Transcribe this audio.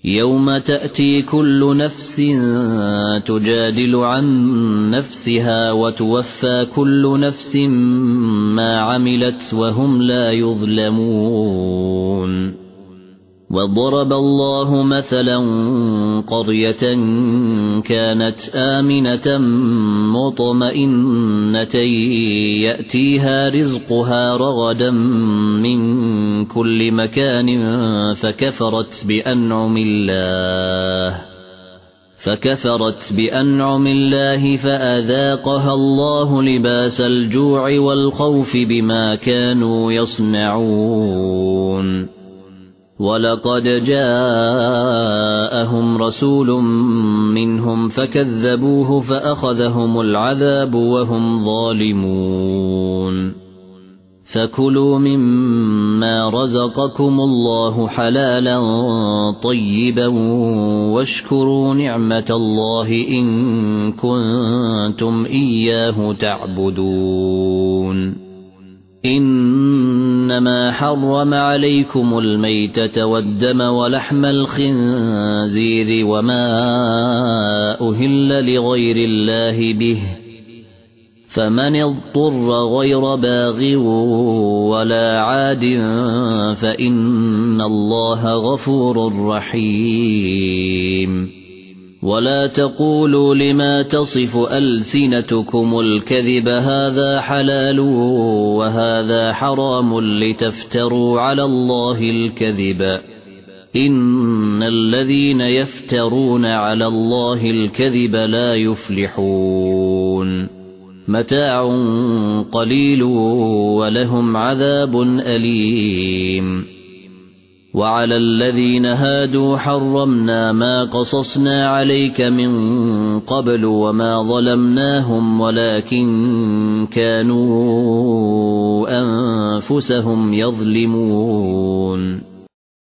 يوم تأتي كل نفس تجادل عن نفسها وتوفى كل نفس ما عملت وهم لا يظلمون وضرب الله مثلا قرية كانت آمنة مطمئنة يأتيها رزقها رغدا من كل مكان فكفرت بأنعم الله فأذاقها الله لباس الجوع والخوف بما كانوا يصنعون ولقد جاءهم رسول منهم فكذبوه فأخذهم العذاب وهم ظالمون فكلوا مما رزقكم الله حلالا طيبا واشكروا نعمة الله إن كنتم إياه تعبدون إنما حرم عليكم الميتة والدم ولحم الخنزير وما أهل لغير الله به فمن اضطر غير باغ ولا عاد فإن الله غفور رحيم ولا تقولوا لما تصف ألسنتكم الكذب هذا حلال وهذا حرام لتفتروا على الله الكذب إن الذين يفترون على الله الكذب لا يفلحون متاع قليل ولهم عذاب أليم وعلى الذين هادوا حرمنا ما قصصنا عليك من قبل وما ظلمناهم ولكن كانوا أنفسهم يظلمون